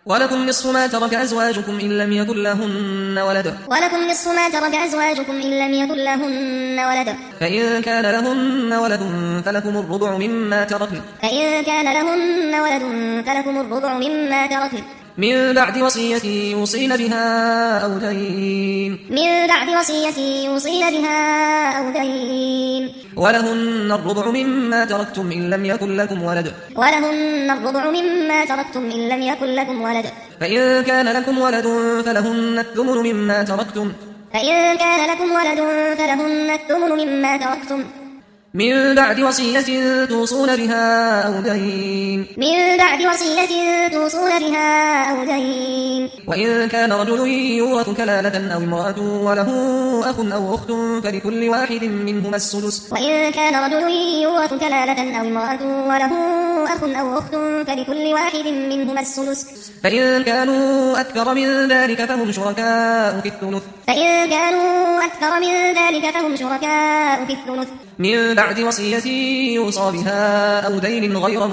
ولكم نصف ما ترك أزواجكم إن لم يكن لهن ولد ولكم نصف ما ترك أزواجكم إن لم يكن لهن ولد فإن كان لهن ولد فلكم الربع مما تركن فإن كان لهن ولد فلكم الربع مما تركن من بعد وصية يوصين بها أو دين من بعد وصية يوصين بها أو دين ولهن الربع مما تركتم إن لم يكن لكم ولد ولهن الربع مما تركتم إن لم يكن لكم ولد فإن كان لكم ولد فلهن الثمن مما تركتم فإن كان لكم ولد فلهن الثمن مما تركتم من بعد وصية توصون بها أو دين من بعد وصية توصون بها أو دين وإن كان رجل يورث كلالة أو امرأة وله أخ أو أخت فلكل واحد منهما السدس وإن كان رجل يورث كلالة أو امرأة وله أخ أو أخت فلكل واحد منهما السدس فإن كانوا أكثر من ذلك فهم شركاء في الثلث فإن كانوا أكثر من ذلك فهم شركاء في الثلث من بعد وصية يوصى بها أو دين غير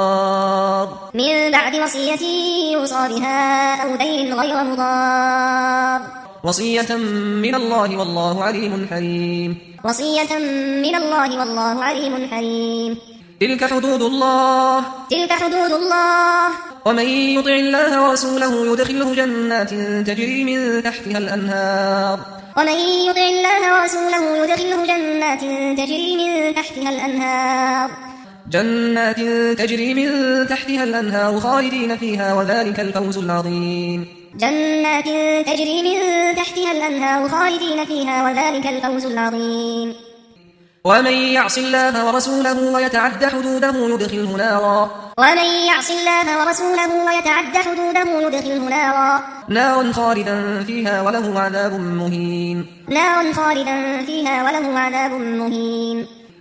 مضار من بعد وصية يوصى بها أو دين غير مضار وصية من الله والله عليم حليم وصية من الله والله عليم حليم تلك حدود الله تلك حدود الله ومن يطع الله ورسوله يدخله جنات تجري من تحتها الأنهار ومن يطع الله ورسوله يدخله جنات تجري من تحتها الأنهار جنات تجري من تحتها الأنهار خالدين فيها وذلك الفوز العظيم جنات تجري من تحتها الأنهار خالدين فيها وذلك الفوز العظيم ومن يعص الله ورسوله ويتعد حدوده يدخله نارا ومن يعص الله ورسوله ويتعد حدوده يدخله نارا خالدا فيها وله عذاب مهين نارا خالدا فيها وله عذاب مهين